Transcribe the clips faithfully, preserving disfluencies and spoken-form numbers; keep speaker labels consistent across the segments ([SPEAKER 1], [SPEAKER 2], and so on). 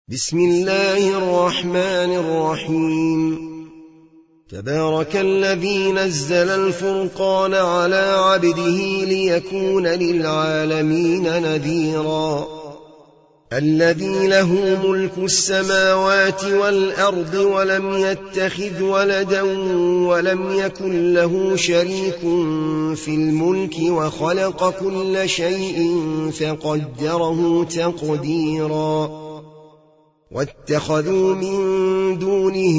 [SPEAKER 1] بسم الله الرحمن الرحيم. تبارك الذي نزل الفرقان على عبده ليكون للعالمين نذيرا. الذي له ملك السماوات والأرض ولم يتخذ ولدا ولم يكن له شريك في الملك وخلق كل شيء فقدره تقديرا. واتخذوا من دونه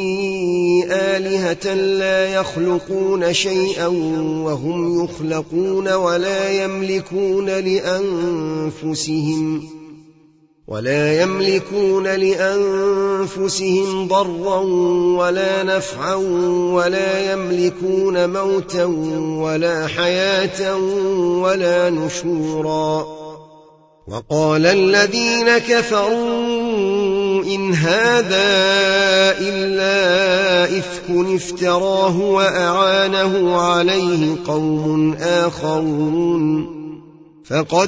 [SPEAKER 1] آلهة لا يخلقون شيئا وهم يخلقون ولا يملكون لأنفسهم ولا يملكون لأنفسهم ضرا ولا نفعا ولا يملكون موتا ولا حياة ولا نشورا. وقال الذين كفروا إن هذا إلا إفك افتراه وأعانه عليه قوم آخرون فقد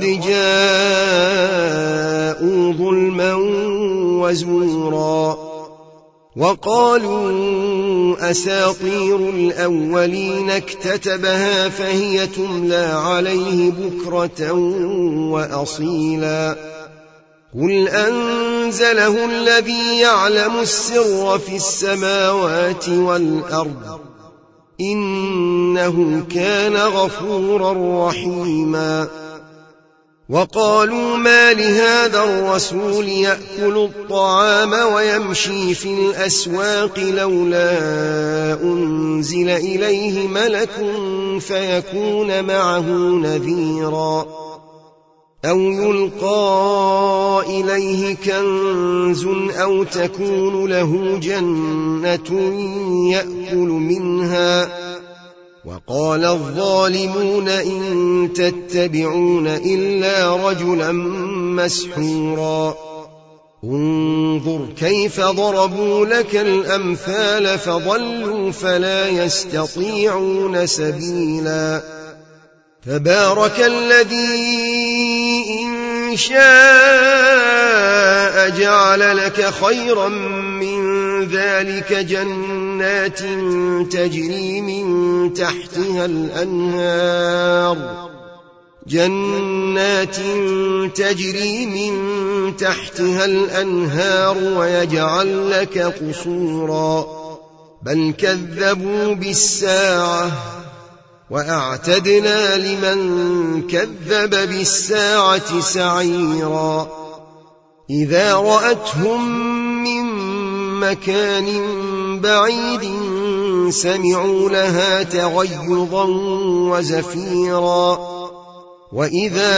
[SPEAKER 1] جاءوا ظلما وزورا. وقالوا أساطير الأولين اكتتبها فهي تملى عليه بكرة وأصيلا. قل أنزله الذي يعلم السر في السماوات والأرض إنه كان غفورا رحيما. وقالوا ما لهذا الرسول يأكل الطعام ويمشي في الأسواق لولا أنزل إليه ملك فيكون معه نذيرا أو يلقى إليه كنز أو تكون له جنة يأكل منها. وقال الظالمون إن تتبعون إلا رجلا مسحورا. انظر كيف ضربوا لك الأمثال فضلوا فلا يستطيعون سبيلا. تبارك الذي إن شاء جعل لك خيرا من ذلك جنات تجري من تحتها الأنهار جنات تجري من تحتها الأنهار ويجعل لك قصورا بل كذبوا بالساعة وأعتدنا لمن كذب بالساعة سعيرا. إذا رأتهم من مكان بعيد سمعوا لها تغيظا وزفيرا. وإذا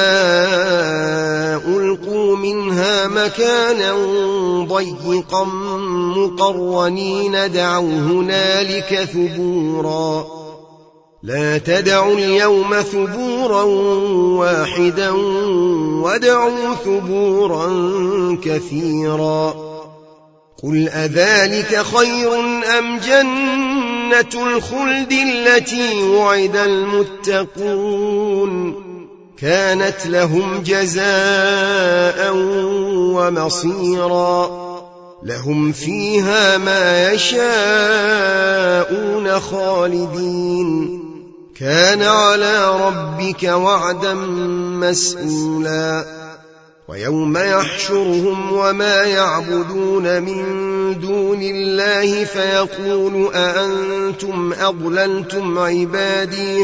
[SPEAKER 1] ألقوا منها مكانا ضيقا مقرنين دعوا هنالك ثبورا. لا تدعوا اليوم ثبورا واحدا وادعوا ثبورا كثيرا. قل أذلك خير أم جنة الخلد التي وعد المتقون كانت لهم جزاء ومصيرا. لهم فيها ما يشاءون خالدين كان على ربك وعدا مسئولا. ويوم يحشرهم وما يعبدون من دون الله فيقول أأنتم أضللتم عبادي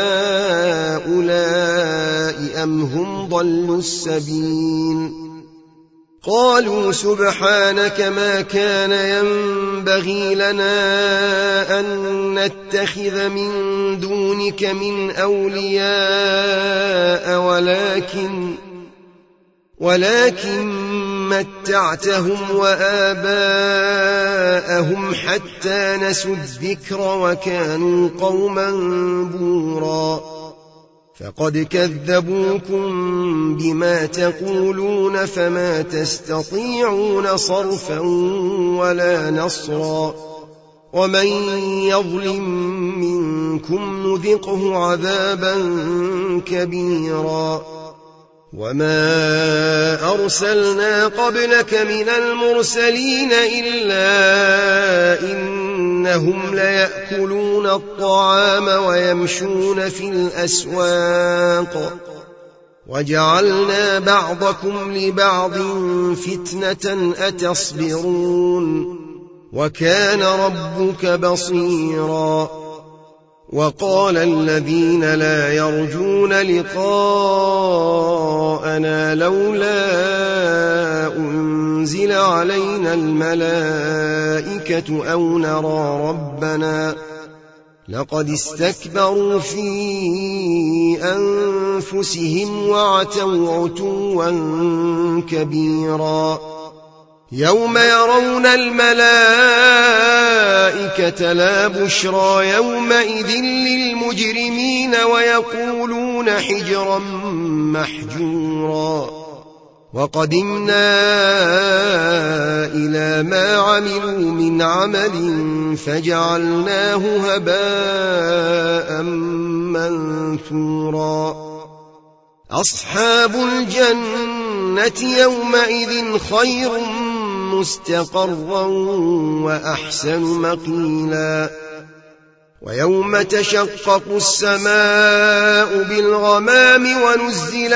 [SPEAKER 1] هؤلاء أم هم ضلوا السبيل. قالوا سبحانك ما كان ينبغي لنا أن نتخذ من دونك من أولياء ولكن ولكن متعتهم وآباءهم حتى نسوا الذكر وكانوا قوما بورا. فقد كذبوكم بما تقولون فما تستطيعون صرفا ولا نصرا. ومن يظلم منكم نذقه عذابا كبيرا. وما أرسلنا قبلك من المرسلين إلا إنهم ليأكلون الطعام ويمشون في الأسواق وجعلنا بعضكم لبعض فتنة أتصبرون وكان ربك بصيرا. وقال الذين لا يرجون لقاءنا لولا أنزل علينا الملائكة أو نرى ربنا لقد استكبروا في أنفسهم وعتوا عتوا كبيرا. يوم يرون الملائكة لا بشرى يومئذ للمجرمين ويقولون حجرا محجورا. وقدمنا إلى ما عملوا من عمل فجعلناه هباء منثورا. أصحاب الجنة يومئذ خير مستقرا وأحسن مقيلا. ويوم تشقق السماء بالغمام ونزل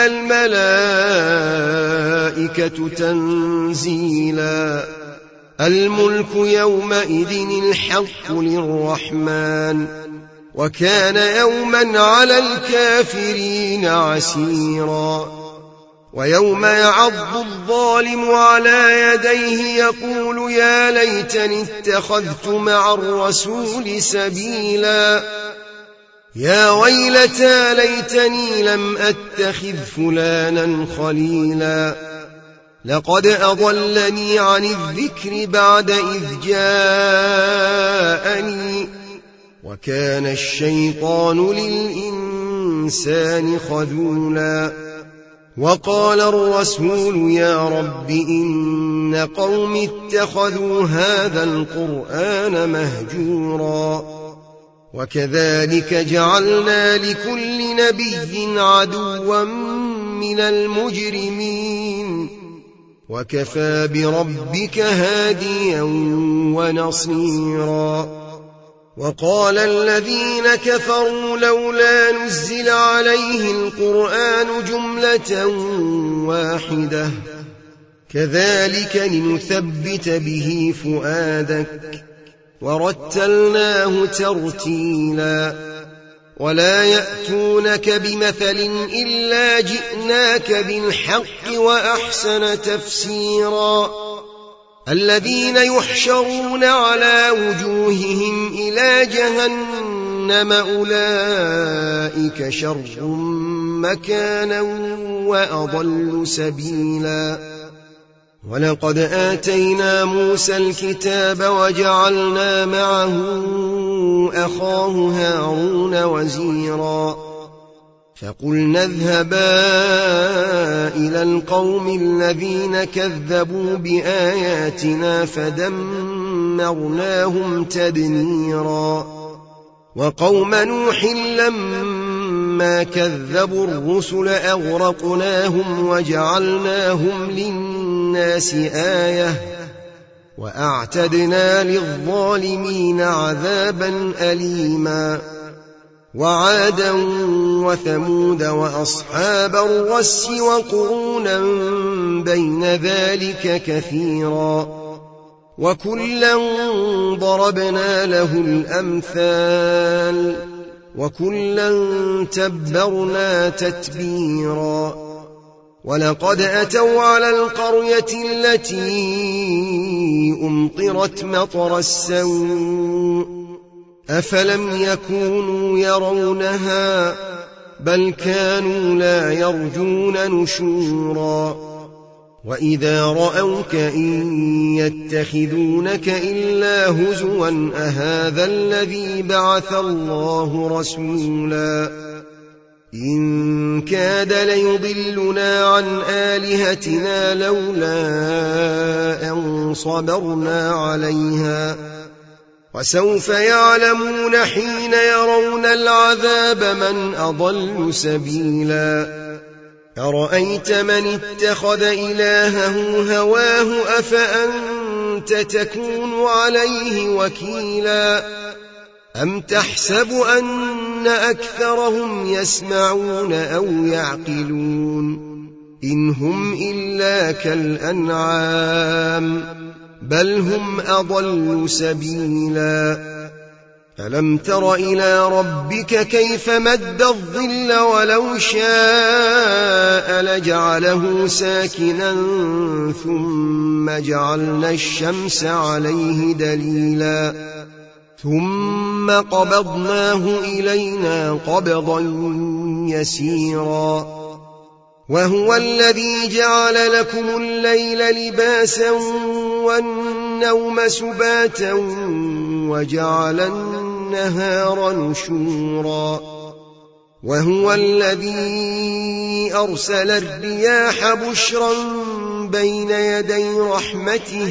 [SPEAKER 1] الملائكة تنزيلا. الملك يومئذ الحق للرحمن وكان يوما على الكافرين عسيرا. ويوم يعض الظالم على يديه يقول يا ليتني اتخذت مع الرسول سبيلا. يا ويلتى ليتني لم أتخذ فلانا خليلا لقد أضلني عن الذكر بعد إذ جاءني وكان الشيطان للإنسان خذولا. وقال الرسول يا رب إن قوم اتخذوا هذا القرآن مهجورا. وكذلك جعلنا لكل نبي عدوا من المجرمين وكفى بربك هاديا ونصيرا. وقال الذين كفروا لولا نزل عليه القرآن جملة واحدة كذلك لنثبت به فؤادك ورتلناه ترتيلا. ولا يأتونك بمثل إلا جئناك بالحق وأحسن تفسيرا. الذين يحشرون على وجوههم إلى جهنم أولئك شر مكانا وأضل سبيلا. ولقد آتينا موسى الكتاب وجعلنا معه أخاه هارون وزيرا. فقلنا اذهبا إلى القوم الذين كذبوا بآياتنا فدمرناهم تدميرا. وقوم نوح لما كذبوا الرسل أغرقناهم وجعلناهم للناس آية وأعتدنا للظالمين عذابا أليما. وعادا وثمود وأصحاب الرس وقرونا بين ذلك كثيرا. وكلا ضربنا له الأمثال وكلا تبرنا تتبيرا. ولقد أتوا على القرية التي أمطرت مطر السوء أفلم يكونوا يرونها بل كانوا لا يرجون نشورا. وإذا رأوك إن يتخذونك إلا هزوا أهذا الذي بعث الله رسولا. إن كاد ليضلنا عن آلهتنا لولا أن صبرنا عليها وسوف يعلمون حين يرون العذاب من أضل سبيلا. أرأيت من اتخذ إلهه هواه أفأنت تكون عليه وكيلا أم تحسب أن أكثرهم يسمعون أو يعقلون إن هم إلا كالأنعام بل هم أضل سبيلا ألم تر إلى ربك كيف مد الظل ولو شاء لجعله ساكنا ثم جعلنا الشمس عليه دليلا ثم قبضناه إلينا قبضا يسيرا وهو الذي جعل لكم الليل لباسا والنوم سباتا وجعل النهار نشورا وهو الذي أرسل الرياح بشرا بين يدي رحمته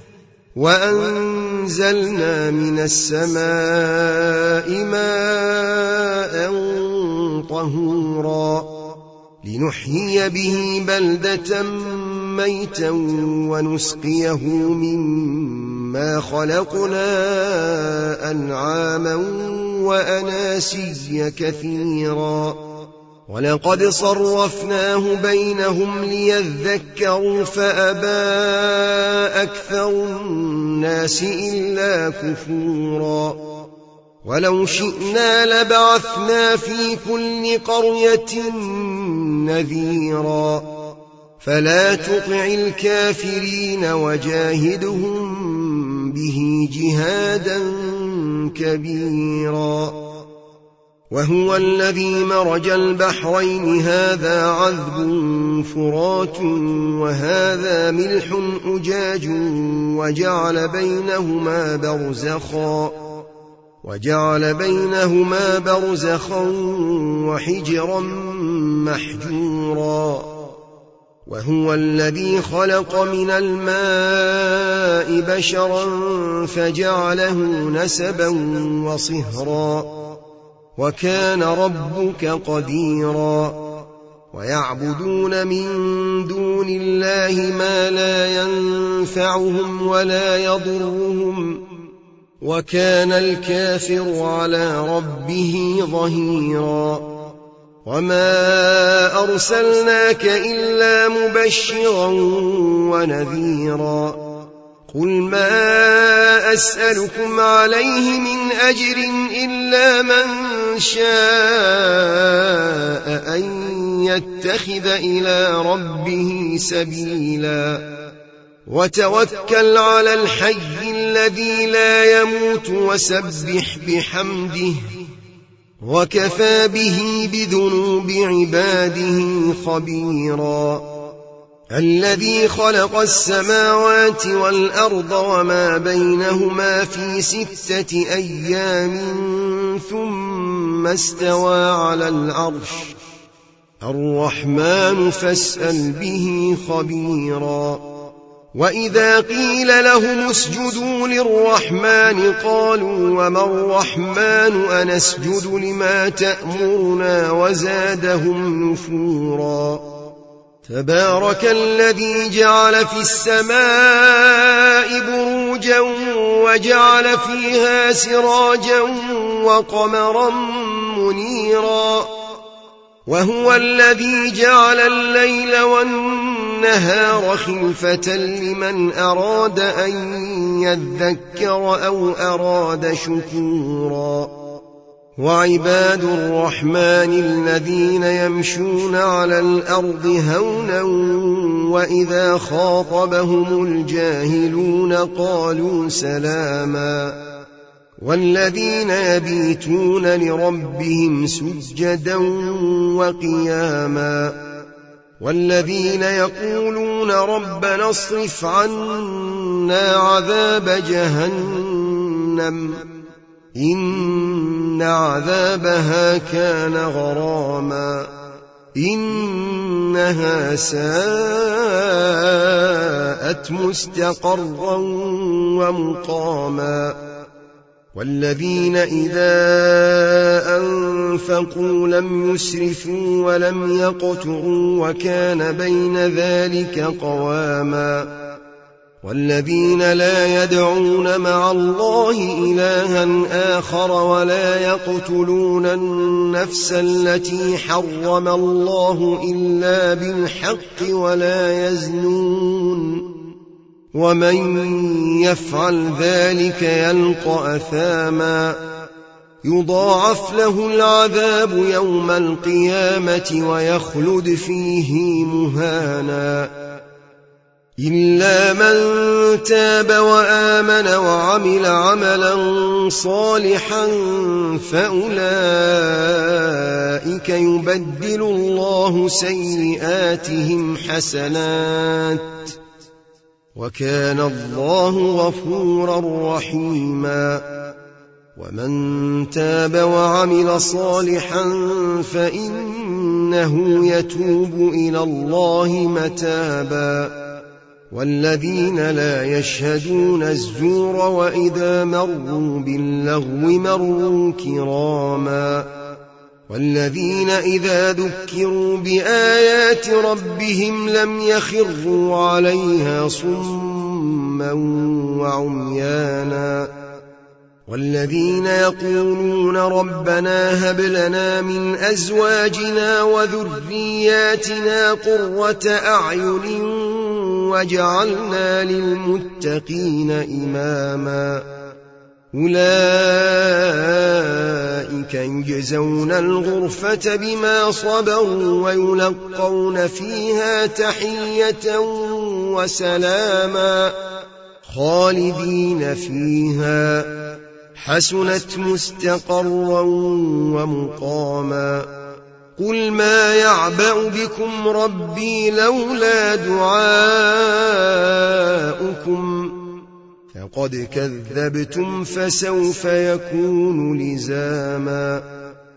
[SPEAKER 1] وأنزلنا من السماء ماء طهورا لنحيي به بلدة ميتا ونسقيه مما خلقنا أنعاما وأناسيا كثيرا ولقد صرفناه بينهم ليذكروا فأبى أكثر الناس إلا كفورا ولو شئنا لبعثنا في كل قرية نذيرا فلا تطع الكافرين وجاهدهم به جهادا كبيرا وهو الذي مرج البحرين هذا عذب فرات وهذا ملح أجاج وجعل بينهما برزخا وجعل بينهما برزخا وحجرا محجورا وهو الذي خلق من الماء بشرا فجعله نسبا وصهرا وكان ربك قديرا ويعبدون من دون الله ما لا ينفعهم ولا يضرهم وكان الكافر على ربه ظهيرا وما أرسلناك إلا مبشرا ونذيرا قل ما أسألكم عليه من أجر إلا من شاء أن يتخذ إلى ربه سبيلا وتوكل على الحي الذي لا يموت وسبح بحمده وكفى به بذنوب عباده خبيرا الذي خلق السماوات والأرض وما بينهما في ستة أيام ثم استوى على العرش الرحمن فاسأل به خبيرا وإذا قيل لهم اسجدوا للرحمن قالوا وما الرحمن أنسجد لما تأمرنا وزادهم نفورا تبارك الذي جعل في السماء بروجا وجعل فيها سراجا وقمرا منيرا وهو الذي جعل الليل والنهار خلفة لمن أراد أن يذكر أو أراد شكورا وعباد الرحمن الذين يمشون على الأرض هونا وإذا خاطبهم الجاهلون قالوا سلاما والذين يبيتون لربهم سجدا وقياما والذين يقولون ربنا اصرف عنا عذاب جهنم إن عذابها كان غراما إنها ساءت مستقرا ومقاما والذين إذا أنفقوا لم يسرفوا ولم يقتروا وكان بين ذلك قواما والذين لا يدعون مع الله إلها آخر ولا يقتلون النفس التي حرم الله إلا بالحق ولا يزنون ومن يفعل ذلك يلقى أثاما يضاعف له العذاب يوم القيامة ويخلد فيه مهانا إلا من تاب وآمن وعمل عملا صالحا فأولئك يبدل الله سيئاتهم حسنات وكان الله غفورا رحيما ومن تاب وعمل صالحا فإنه يتوب إلى الله متابا والذين لا يشهدون الزور وإذا مروا باللغو مروا كراما والذين إذا ذكروا بآيات ربهم لم يخروا عليها صما وعميانا والذين يقولون ربنا هب لنا من أزواجنا وذرياتنا قرة أعين واجعلنا للمتقين إماما أولئك يجزون الغرفة بما صبروا ويلقون فيها تحية وسلاما خالدين فيها حسنت مستقرا ومقاما قل ما يعبأ بكم ربي لولا دعاؤكم فقد كذبتم فسوف يكون لزاما